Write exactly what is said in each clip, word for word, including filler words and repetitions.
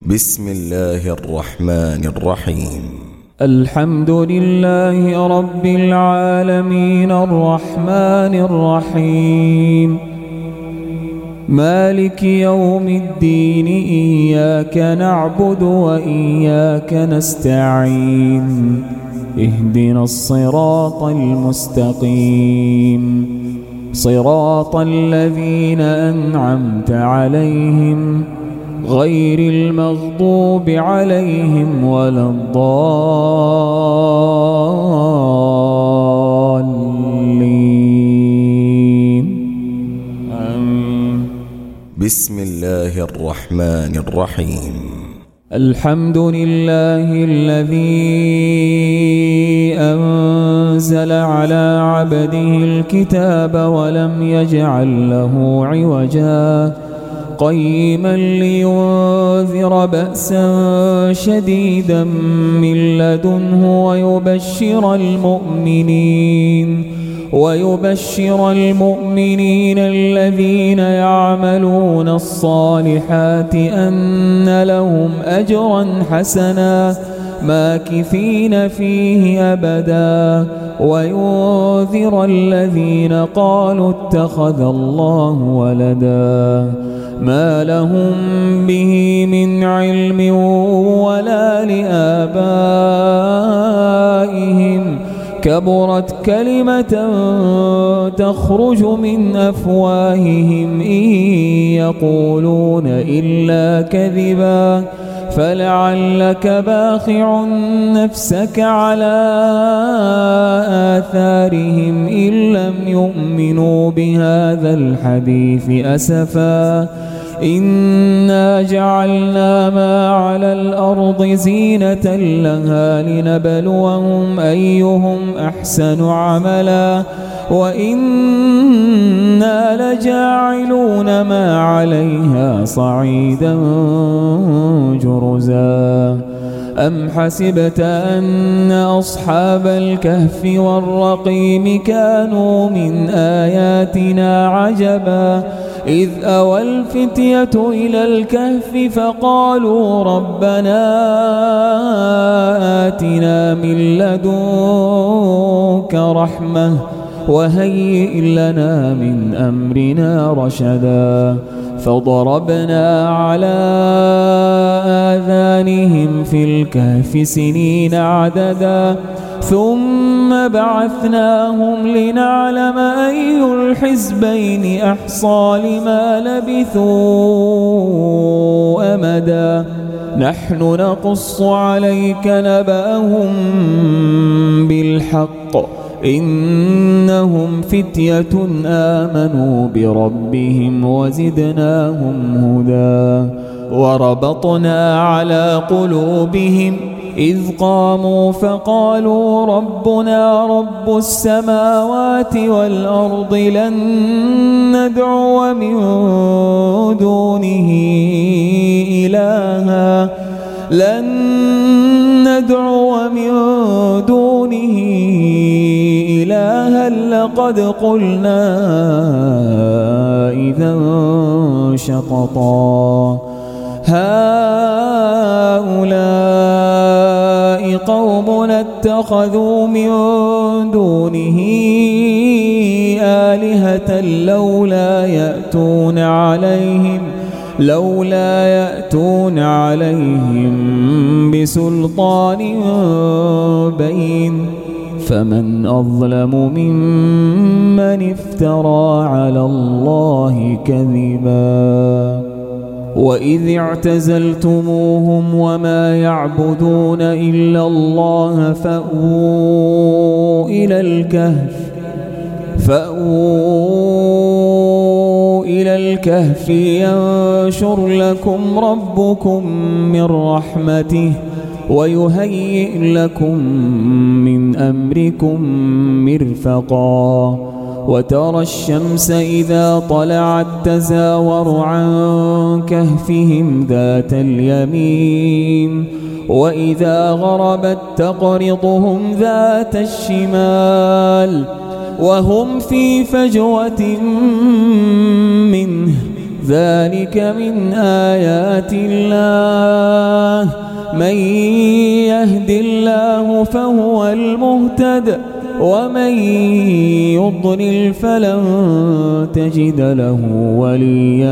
بسم الله الرحمن الرحيم. الحمد لله رب العالمين الرحمن الرحيم مالك يوم الدين إياك نعبد وإياك نستعين اهدنا الصراط المستقيم صراط الذين أنعمت عليهم غير المغضوب عليهم ولا الضالين آمين. بسم الله الرحمن الرحيم. الحمد لله الذي أنزل على عبده الكتاب ولم يجعل له عوجا قيما لينذر بأسا شديدا من لدنه ويبشر المؤمنين ويبشر المؤمنين الذين يعملون الصالحات أن لهم أجرا حسنا ماكثين فيه أبدا وينذر الذين قالوا اتخذ الله ولدا ما لهم به من علم ولا لآبائهم كبرت كلمة تخرج من أفواههم إن يقولون إلا كذبا فلعلك باخع نفسك على آثارهم إن لم يؤمنوا بهذا الحديث أسفا إنا جعلنا ما على الأرض زينة لها لنبلوهم أيهم أحسن عملا وإنا لجاعلون ما عليها صعيدا جرزا أم حسبت أن أصحاب الكهف والرقيم كانوا من آياتنا عجبا إذ أوى الفتية إلى الكهف فقالوا ربنا آتنا من لدنك رحمة وهيئ لنا من أمرنا رشدا فضربنا على آذانهم في الكهف سنين عددا ثم بعثناهم لنعلم أي الحزبين أحصى لما لبثوا أمدا نحن نقص عليك نبأهم بالحق إنهم فتية آمنوا بربهم وزدناهم هدى وربطنا على قلوبهم إذ قاموا فقالوا ربنا رب السماوات والأرض لن ندعو من دونه إلها لن ندعو من دونه إلها لقد قلنا إذا شططا هؤلاء قومنا اتخذوا من دونه آلهة لولا يأتون عليهم لولا يأتون عليهم بسلطان بين فمن أظلم ممن افترى على الله كذبا وإذ اعتزلتموهم وما يعبدون إلا الله فأووا إلى الكهف فأووا إلى الكهف ينشر لكم ربكم من رحمته ويهيئ لكم من أمركم مرفقا وترى الشمس إذا طلعت تزاور عن كهفهم ذات اليمين وإذا غربت تقرضهم ذات الشمال وهم في فجوة منه ذلك من آيات الله من يهد الله فهو المهتد ومن يضلل فلن تجد له وليا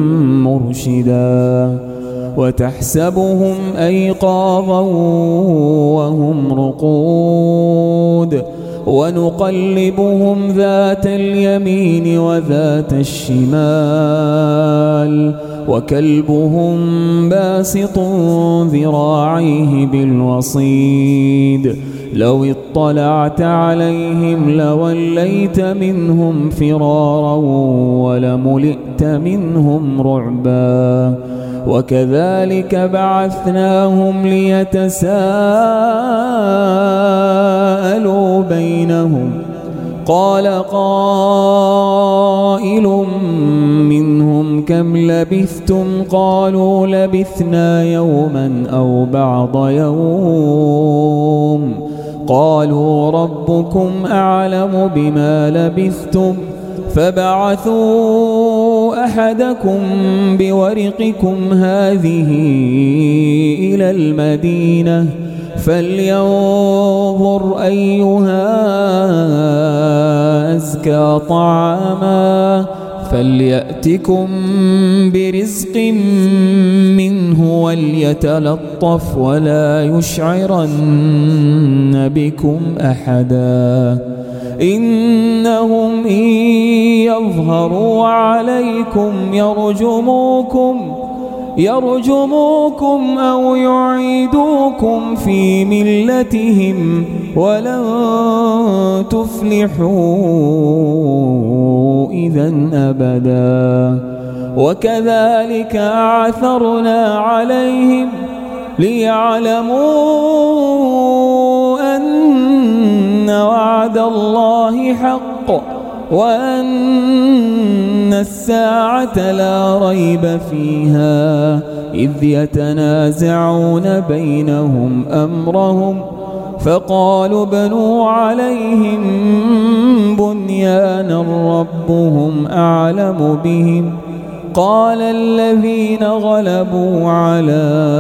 مرشدا وتحسبهم أيقاظا وهم رقود ونقلبهم ذات اليمين وذات الشمال وكلبهم باسط ذراعيه بالوصيد لو اطلعت عليهم لوليت منهم فرارا ولملئت منهم رعبا وكذلك بعثناهم ليتساءلوا بينهم قال قائل منهم كم لبثتم قالوا لبثنا يوما أو بعض يوم قالوا ربكم أعلم بما لبثتم فبعثوا أحدكم بورقكم هذه إلى المدينة فلينظر أيها أزكى طعاما فليأتكم برزق منه وليتلطف ولا يشعرن بكم أحدا إنهم إن يظهروا عليكم يرجموكم يرجموكم أو يعيدوكم في ملتهم ولن تفلحوا إذا أبدا وكذلك أعثرنا عليهم ليعلموا أن وعد الله حق وأن الساعة لا ريب فيها إذ يتنازعون بينهم أمرهم فقالوا ابنوا عليهم بنيانا ربهم أعلم بهم قال الذين غلبوا على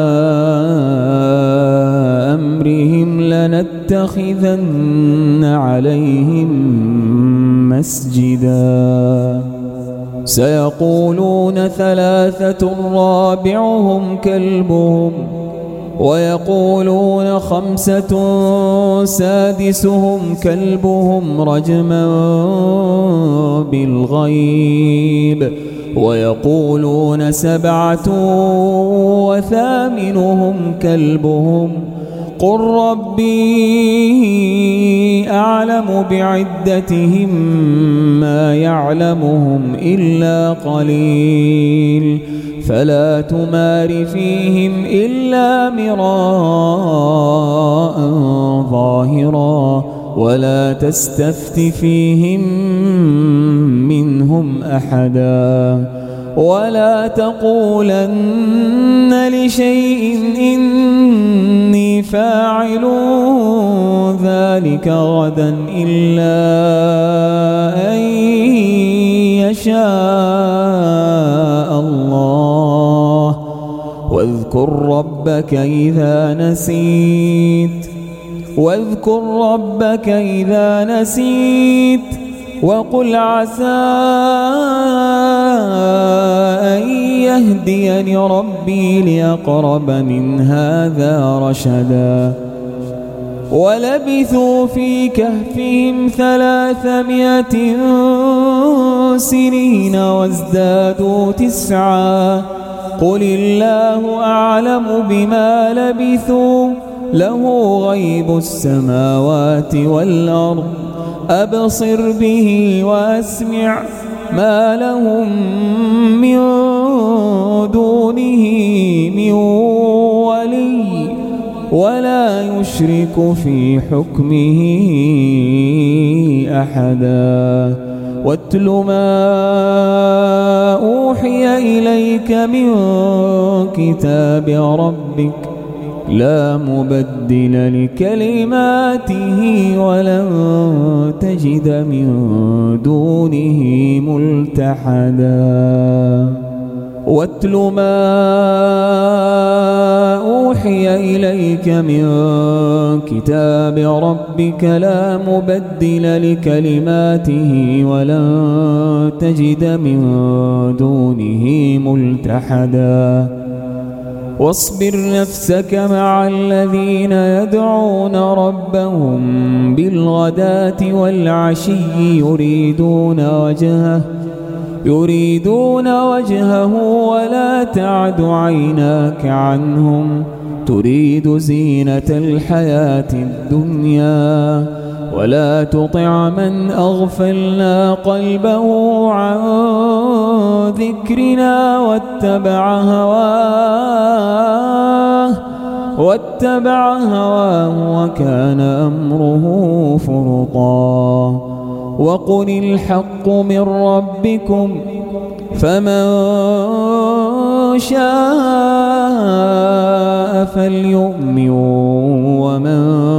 أمرهم لنتخذن عليهم مسجدا سيقولون ثلاثة رابعهم كلبهم ويقولون خمسة سادسهم كلبهم رجما بالغيب ويقولون سبعة وثامنهم كلبهم قل ربي أعلم بعدتهم ما يعلمهم إلا قليل فلا تمار فيهم إلا مراء ظاهرا ولا تستفت فيهم منهم أحدا ولا تقولن لشيء إني فاعل ذلك غدا إلا أن يشاء الله واذكر ربك إذا نسيت واذكر ربك إذا نسيت وقل عسى أن يهديني ربي لأقرب من هذا رشدا ولبثوا في كهفهم ثلاثمائة سنين وازدادوا تسعا قل الله أعلم بما لبثوا له غيب السماوات والأرض أبصر به وأسمع ما لهم من دونه من ولي ولا يشرك في حكمه أحدا واتل ما أوحي إليك من كتاب ربك لا مبدل لكلماته ولن تجد من دونه ملتحدا. واتل ما أوحي إليك من كتاب ربك لا مبدل لكلماته ولن تجد من دونه ملتحدا واصبر نفسك مع الذين يدعون ربهم بالغداة والعشي يريدون وجهه يريدون وجهه ولا تعد عيناك عنهم تريد زينة الحياة الدنيا ولا تطع من أغفلنا قلبه عن ذكرنا واتبع هواه واتبع هواه وكان أمره فرطا وقل الحق من ربكم فمن شاء فليؤمن ومن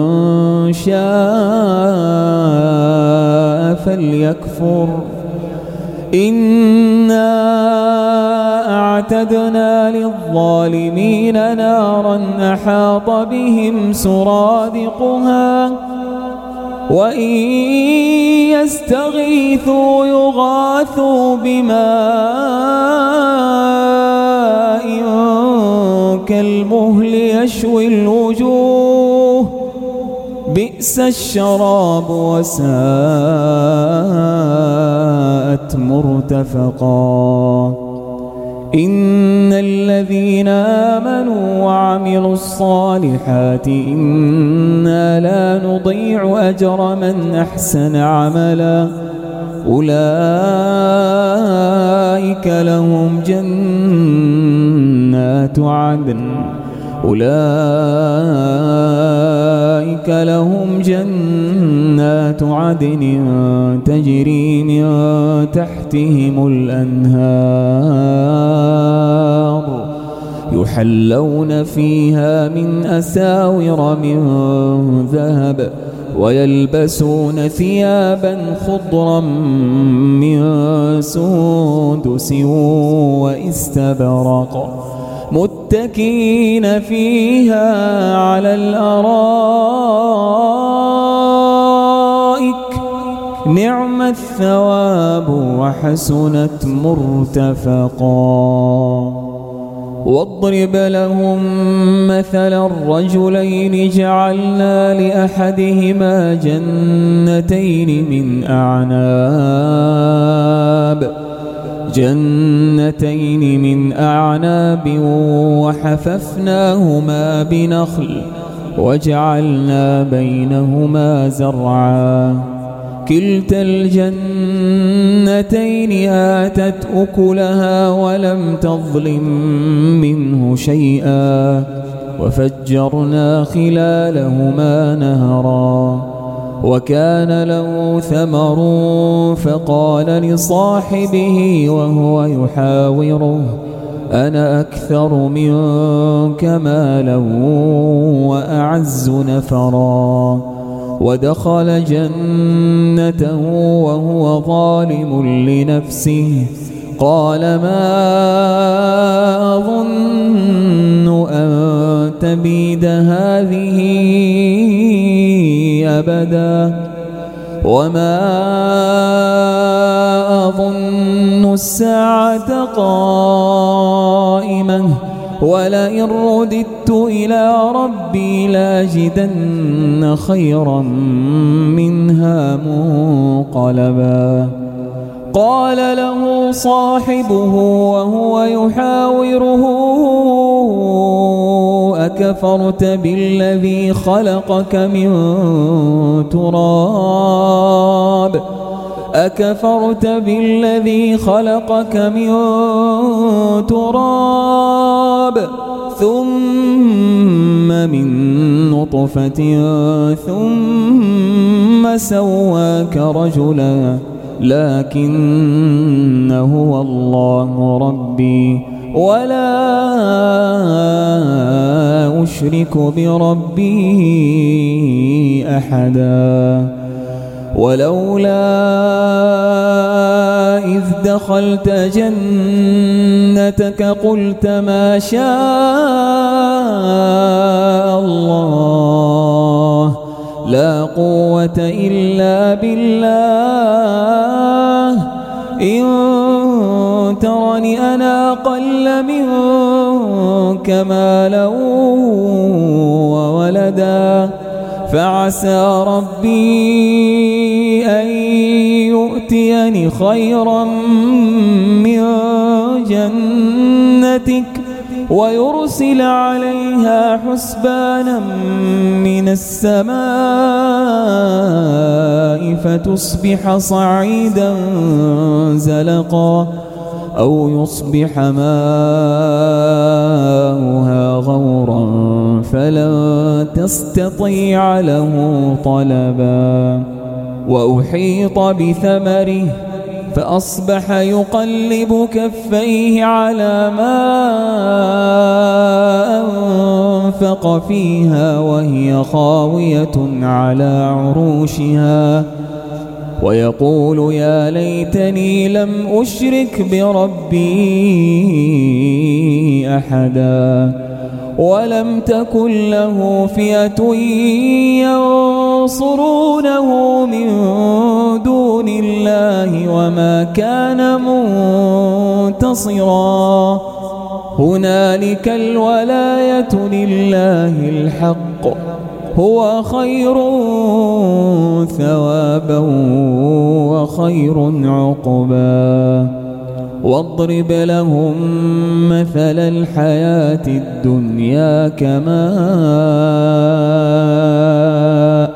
شاء فليكفر إنا أعتدنا للظالمين نارا أحاط بهم سرادقها وإن يستغيثوا يغاثوا بماء كالمهل يشوي الوجوه بئس الشراب وساءت مرتفقا إن الذين آمنوا وعملوا الصالحات إنا لا نضيع أجر من أحسن عملا أولئك لهم جنات عدن أولئك لهم جنات عدن تجري من تحتهم الأنهار يحلون فيها من أساور من ذهب ويلبسون ثيابا خضرا من سندس واستبرق متكئين فيها على الأرائك نعم الثواب وحسنت مرتفقا واضرب لهم مثلا الرجلين جعلنا لأحدهما جنتين من أعناب جنتين من أعناب وحففناهما بنخل وجعلنا بينهما زرعا كلتا الجنتين آتت أكلها ولم تظلم منه شيئا وفجرنا خلالهما نهرا وكان له ثمر فقال لصاحبه وهو يحاوره أنا أكثر منك مالا وأعز نفرا ودخل جنته وهو ظالم لنفسه قال ما أظن أن تبيد هذه أبدا وما أظن الساعة قائمة ولئن رددت إلى ربي لاجدن خيرا منها منقلبا قال له صاحبه وهو يحاوره أكفرت بالذي خلقك من تراب أكفرت بالذي خلقك من تراب ثم من نطفة ثم سواك رجلا لكن هو الله ربي ولا أشرك بربي أحدا ولولا إذ دخلت جنتك قلت ما شاء الله لا قوة إلا بالله إن ترني أنا أقل منك مالا وولدا فعسى ربي أن يؤتيني خيرا من جنتك ويرسل عليها حسبانا من السماء فتصبح صعيدا زلقا أو يصبح ماؤها غورا فلن تستطيع له طلبا وأحيط بثمره فأصبح يقلب كفيه على ما أنفق فيها وهي خاوية على عروشها ويقول يا ليتني لم أشرك بربي أحدا ولم تكن له فئة ينصرونه من دون الله وما كان منتصرا هنالك الولاية لله الحق هو خير ثوابا وخير عقبا واضرب لهم مثل الحياة الدنيا كماء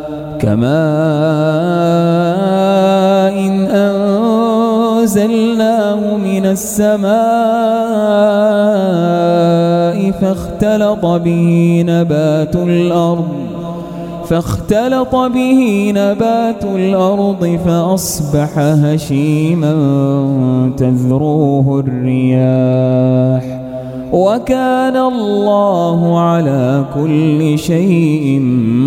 كماء إن أنزلناه من السماء فاختلط به نبات الأرض فاختلط به نبات الأرض فأصبح هشيما تذروه الرياح وكان الله على كل شيء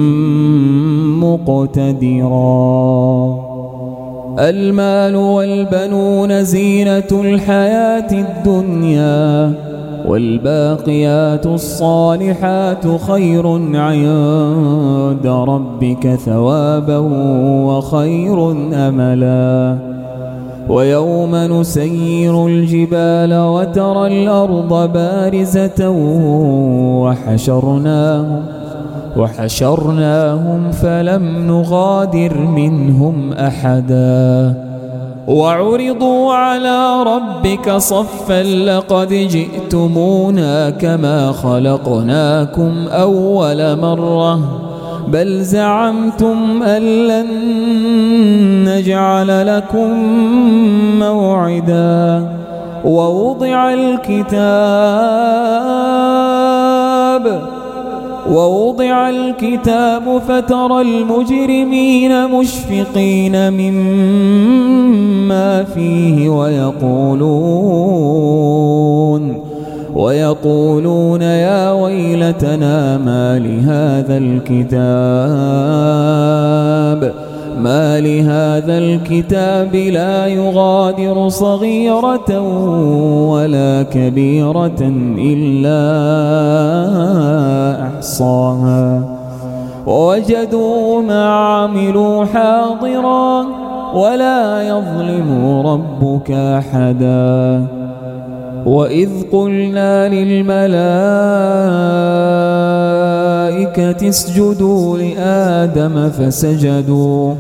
مقتدرا المال والبنون زينة الحياة الدنيا والباقيات الصالحات خير عند ربك ثوابا وخير أملا ويوم نسير الجبال وترى الأرض بارزة وحشرناهم وحشرناهم فلم نغادر منهم أحدا وعرضوا على ربك صفا لقد جئتمونا كما خلقناكم أول مرة بل زعمتم أن لن نجعل لكم موعدا ووضع الكتاب ووضع الكتاب فترى المجرمين مشفقين مما فيه ويقولون ويقولون يا ويلتنا ما لهذا الكتاب ما لهذا الكتاب لا يغادر صغيرة ولا كبيرة إلا أحصاها ووجدوا ما عملوا حاضرا ولا يظلم ربك أحدا وإذ قلنا للملائكة اسجدوا لآدم فسجدوا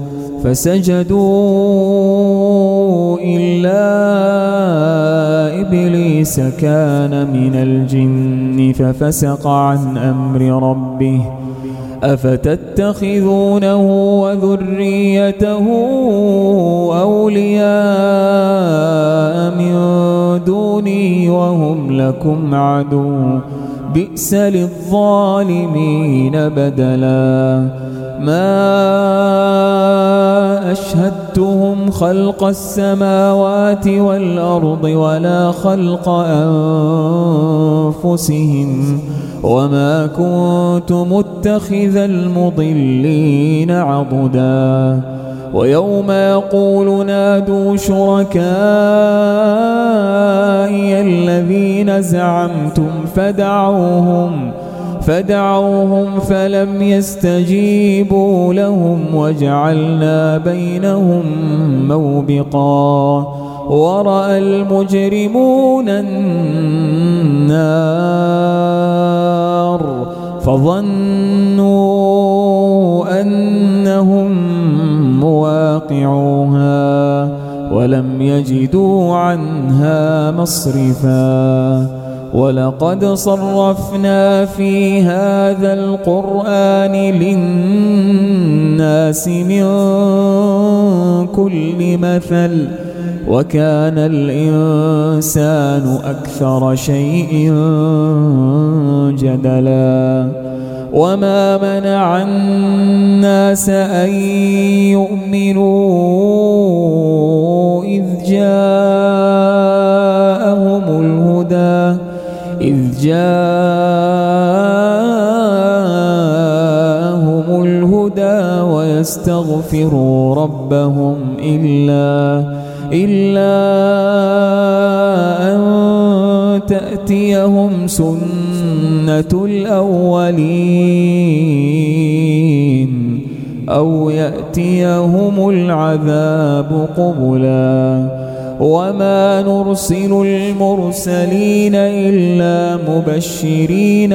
فسجدوا إلا إبليس كان من الجن ففسق عن أمر ربه أفتتخذونه وذريته أولياء من دوني وهم لكم عدو بئس للظالمين بدلا ما أشهدتهم خلق السماوات والأرض ولا خلق أنفسهم وما كنت متخذ المضلين عضدا ويوم يقول نادوا شركائي الذين زعمتم فدعوهم فدعوهم فلم يستجيبوا لهم وجعلنا بينهم موبقا ورأى المجرمون النار فظنوا أنهم مواقعوها ولم يجدوا عنها مصرفا ولقد صرفنا في هذا القرآن للناس من كل مثل وكان الإنسان أكثر شيء جدلا وما منع الناس أن يؤمنوا إذ جاءهم الهدى إذ جاءهم الهدى ويستغفروا ربهم إلا إلا أن تأتيهم سنة الأولين أو يأتيهم العذاب قبلا وما نرسل المرسلين إلا مبشرين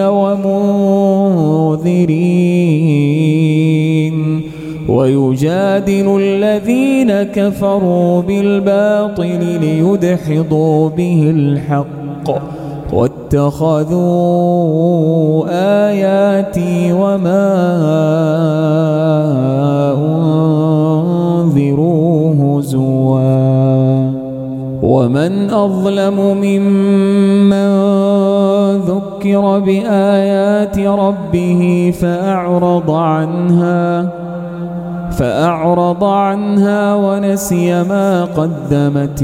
ومنذرين ويجادل الذين كفروا بالباطل ليدحضوا به الحق واتخذوا آياتي وما أنذروا هزوا ومن أظلم ممن ذكر بآيات ربه فأعرض عنها فأعرض عنها ونسي ما قدمت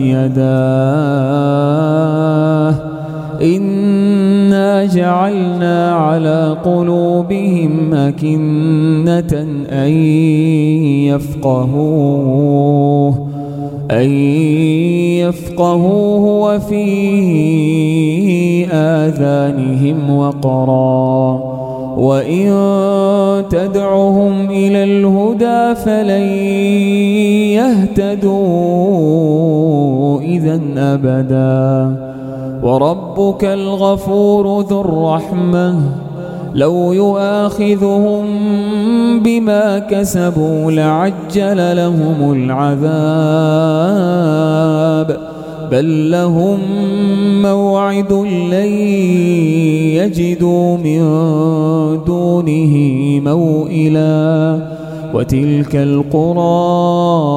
يداه إنا جعلنا على قلوبهم أكنة أن يفقهوه أن يفقهوه وفي آذانهم وقرا وإن تدعهم إلى الهدى فلن يهتدوا إذا أبدا وربك الغفور ذو الرحمة لو يؤاخذهم بما كسبوا لعجل لهم العذاب بل لهم موعد لن يجدوا من دونه موئلا وتلك القرى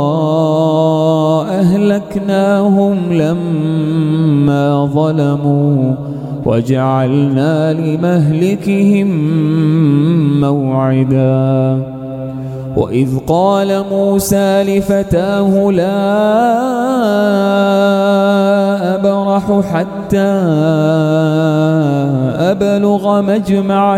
أهلكناهم لما ظلموا وجعلنا لمهلكهم موعدا وإذ قال موسى لفتاه لا أبرح حتى أبلغ مجمع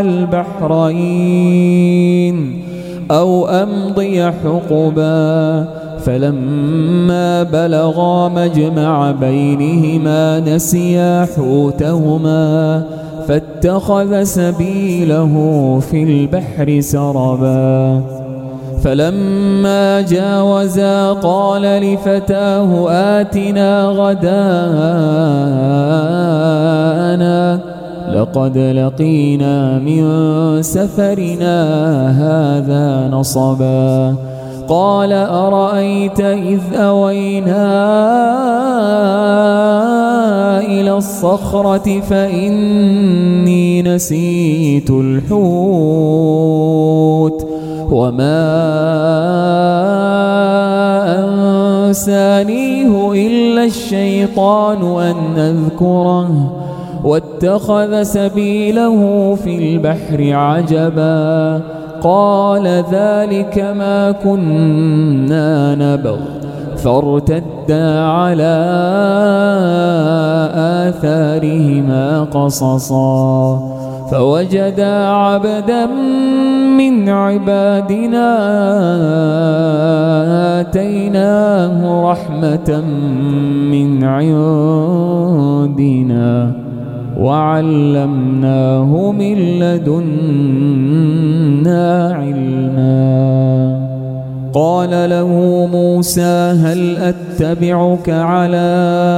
البحرين أو أمضي حقبا فلما بلغا مجمع بينهما نسيا حوتهما فاتخذ سبيله في البحر سربا فلما جاوزا قال لفتاه آتنا غداءنا لقد لقينا من سفرنا هذا نصبا قال أرأيت إذ أوينا إلى الصخرة فإني نسيت الحوت وما أنسانيه إلا الشيطان أن أذكره واتخذ سبيله في البحر عجبا قال ذلك ما كنا نبغ فارتدا على آثارهما قصصا فوجدا عبدا من عبادنا آتيناه رحمة من عندنا وعلمناه من لدنا علما. قال له موسى هل أتبعك على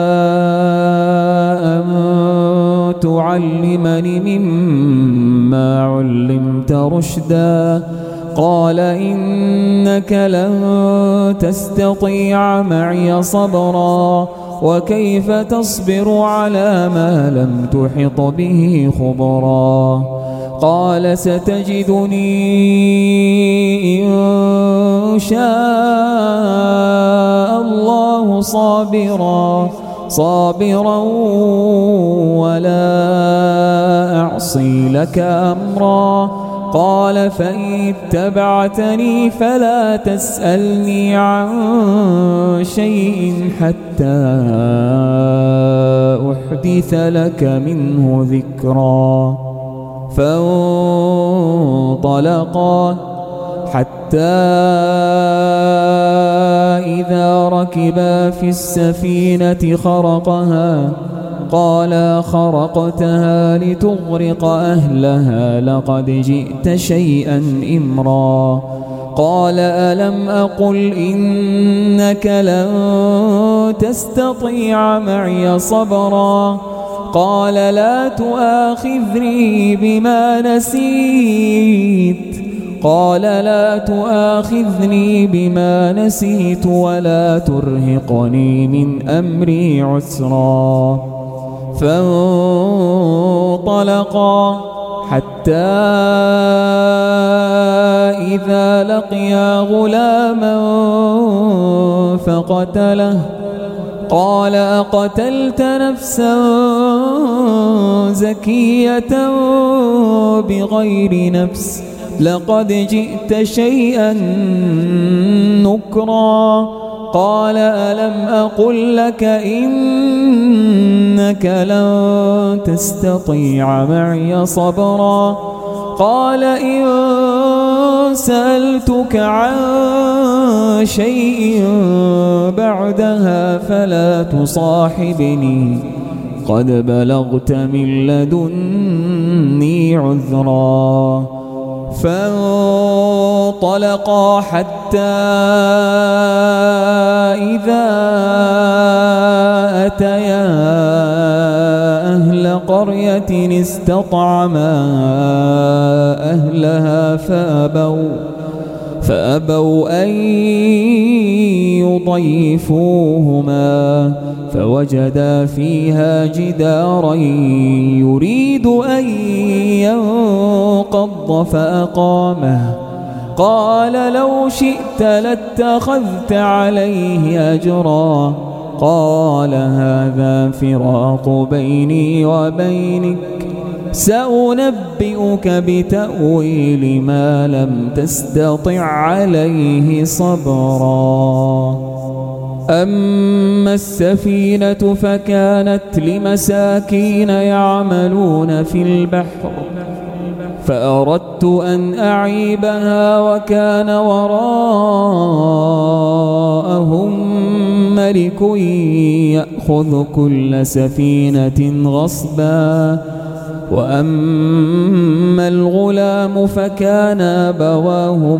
أن تعلمني مما علمت رشدا؟ قال إنك لن تستطيع معي صبرا وكيف تصبر على ما لم تحط به خبرا؟ قال ستجدني إن شاء الله صابرا صابرا ولا أعصي لك أمرا. قال فإن اتبعتني فلا تسألني عن شيء حتى أحدث لك منه ذكرا. فانطلقا حتى إذا ركبا في السفينة خرقها قال خرقتها لتغرق أهلها لقد جئت شيئا إمرا. قال ألم أقل إنك لن تستطيع معي صبرا؟ قال لا تؤاخذني بما نسيت قال لا تؤاخذني بما نسيت ولا ترهقني من أمري عسرا. فانطلقا حتى إذا لقيا غلاما فقتله قال أقتلت نفسا زكية بغير نفس لقد جئت شيئا نكرا. قال ألم أقل لك إنك لن تستطيع معي صبرا؟ قال إن سألتك عن شيء بعدها فلا تصاحبني قد بلغت من لدني عذرا. فانطلقا حتى إذا أتيا أهل قرية استطعما أهلها فأبوا فأبوا أن يضيفوهما فوجدا فيها جدارا يريد أن ينقض فأقامه. قال لو شئت لاتخذت عليه أجرا. قال هذا فراق بيني وبينك سأنبئك بتأويل ما لم تستطع عليه صبرا. أما السفينة فكانت لمساكين يعملون في البحر فأردت أن أعيبها وكان وراءهم ملك يأخذ كل سفينة غصبا. وأما الغلام فكان أبواه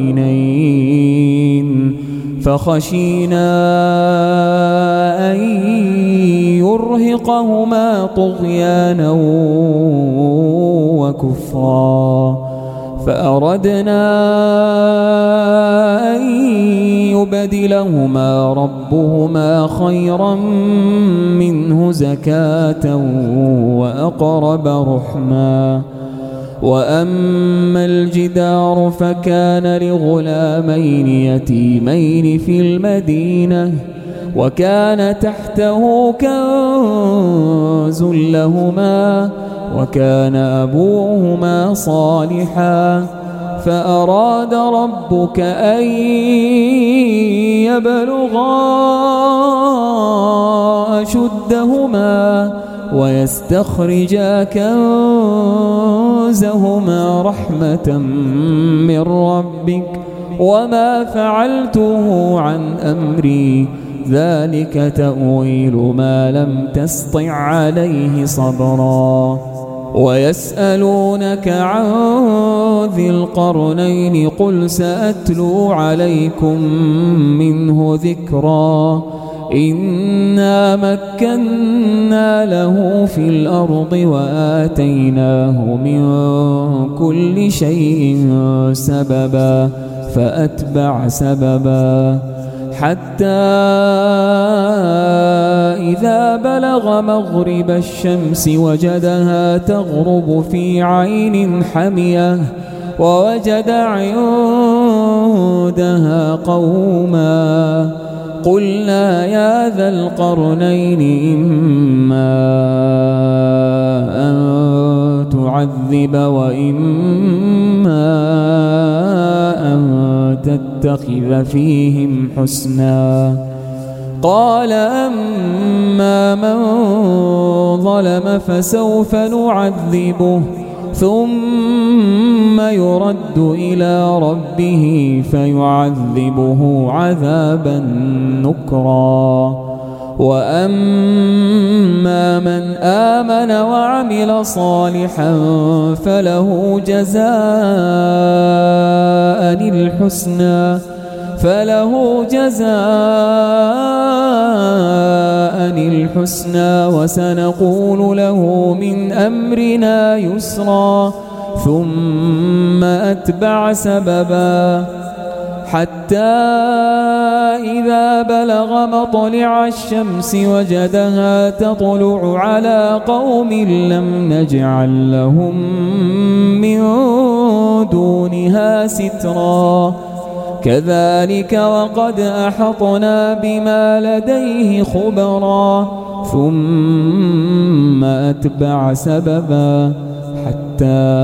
مؤمنين فخشينا أن يرهقهما طغيانا وكفرا فأردنا أن يبدلهما ربهما خيرا منه زكاة وأقرب رحما. وأما الجدار فكان لغلامين يتيمين في المدينة وكان تحته كنز لهما وكان أبوهما صالحا فأراد ربك أن يبلغا أشدهما ويستخرجا كنزهما رحمة من ربك وما فعلته عن أمري ذلك تأويل ما لم تسطع عليه صبرا ويسألونك عن ذي القرنين قل سأتلو عليكم منه ذكرا إنا مكنا له في الأرض وآتيناه من كل شيء سببا فأتبع سببا حتى إذا بلغ مغرب الشمس وجدها تغرب في عين حمية ووجد عندها قوما قلنا يا ذا القرنين إما أن تعذب وإما أن تتخذ فيهم حسنا قال أما من ظلم فسوف نعذبه ثم يرد إلى ربه فيعذبه عذابا نكرا وأما من آمن وعمل صالحا فله جزاء الحسنى فله جزاء الحسنى وسنقول له من أمرنا يسرا ثم أتبع سببا حتى إذا بلغ مطلع الشمس وجدها تطلع على قوم لم نجعل لهم من دونها سترا كذلك وقد أحطنا بما لديه خبرا ثم أتبع سببا حتى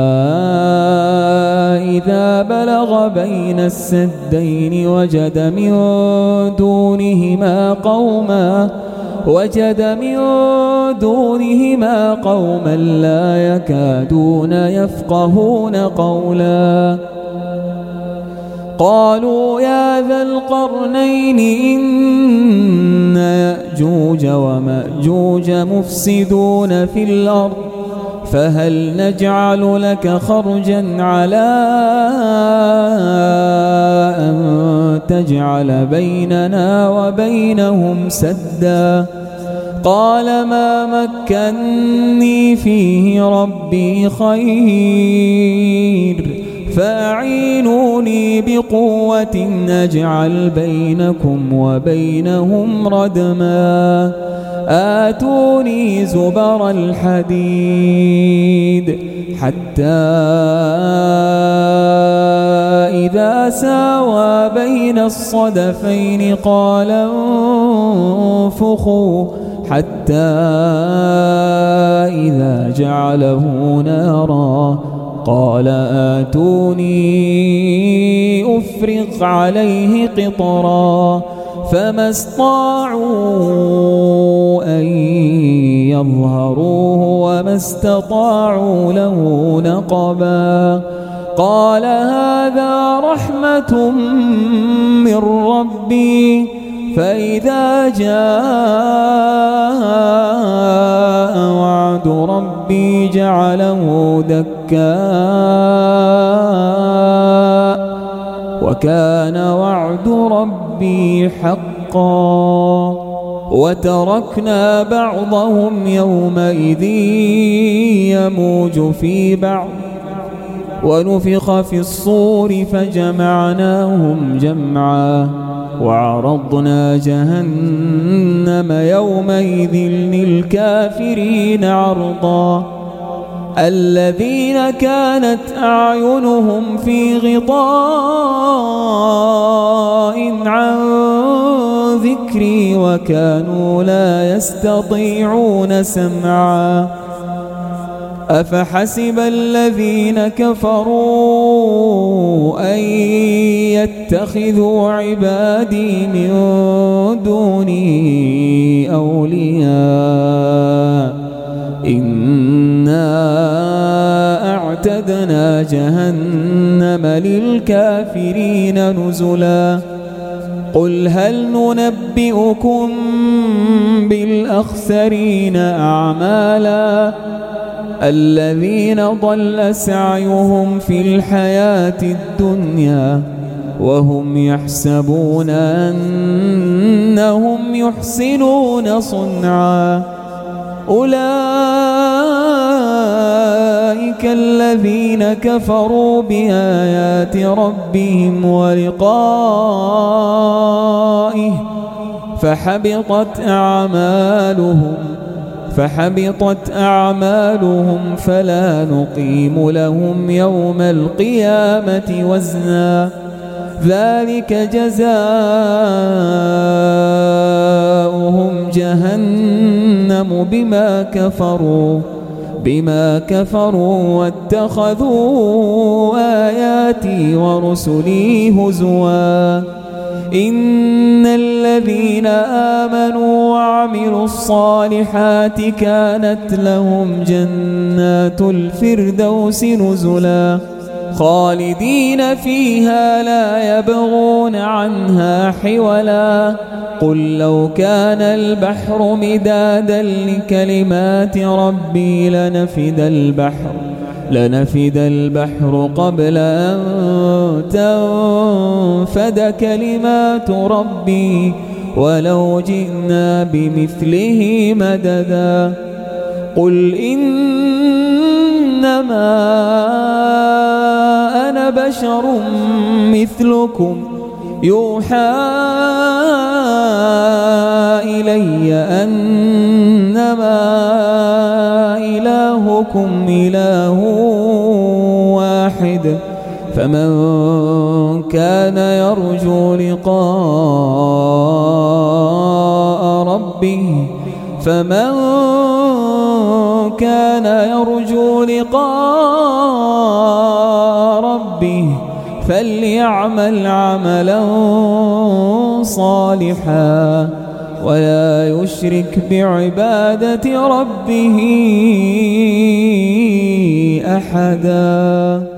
إذا بلغ بين السدين وجد من دونهما قوما وجد من دونهما قوما لا يكادون يفقهون قولا قالوا يا ذا القرنين إن يأجوج ومأجوج مفسدون في الأرض فهل نجعل لك خرجا على أن تجعل بيننا وبينهم سدا قال ما مكني فيه ربي خير فأعينوني بقوة نجعل بينكم وبينهم ردما آتوني زبر الحديد حتى إذا ساوى بين الصدفين قال انفخوا حتى إذا جعله نارا قال آتوني أفرغ عليه قطرا فما استطاعوا أن يظهروه وما استطاعوا له نقبا قال هذا رحمة من ربي فإذا جاء وعد ربي جعله دكاء وكان وعد ربي حقا وتركنا بعضهم يومئذ يموج في بعض ونفخ في الصور فجمعناهم جمعا وعرضنا جهنم يومئذ للكافرين عرضا الذين كانت أعينهم في غطاء عن ذكري وكانوا لا يستطيعون سمعا أفحسب الذين كفروا أن يتخذوا عبادي من دوني أولياء إنا أعتدنا جهنم للكافرين نزلا قل هل ننبئكم بالأخسرين أعمالا الذين ضل سعيهم في الحياة الدنيا وهم يحسبون أنهم يحسنون صنعا أولئك الذين كفروا بآيات ربهم ولقائه فحبطت أعمالهم فحبطت أعمالهم فلا نقيم لهم يوم القيامة وزنا ذلك جزاؤهم جهنم بما كفروا بما كفروا واتخذوا آياتي ورسلي هزوا إن الذين آمنوا وعملوا الصالحات كانت لهم جنات الفردوس نزلا خالدين فيها لا يبغون عنها حولا قل لو كان البحر مدادا لكلمات ربي لنفد البحر لنفد البحر قبل أن تنفد كلمات ربي ولو جئنا بمثله مددا قل إنما أنا بشر مثلكم يوحى إلي أنما إلهكم إله واحد فمن كان يرجو لقاء ربه فمن كان يرجو لقاء ربه فليعمل عملا صالحا ولا يشرك بعبادة ربه أحدا.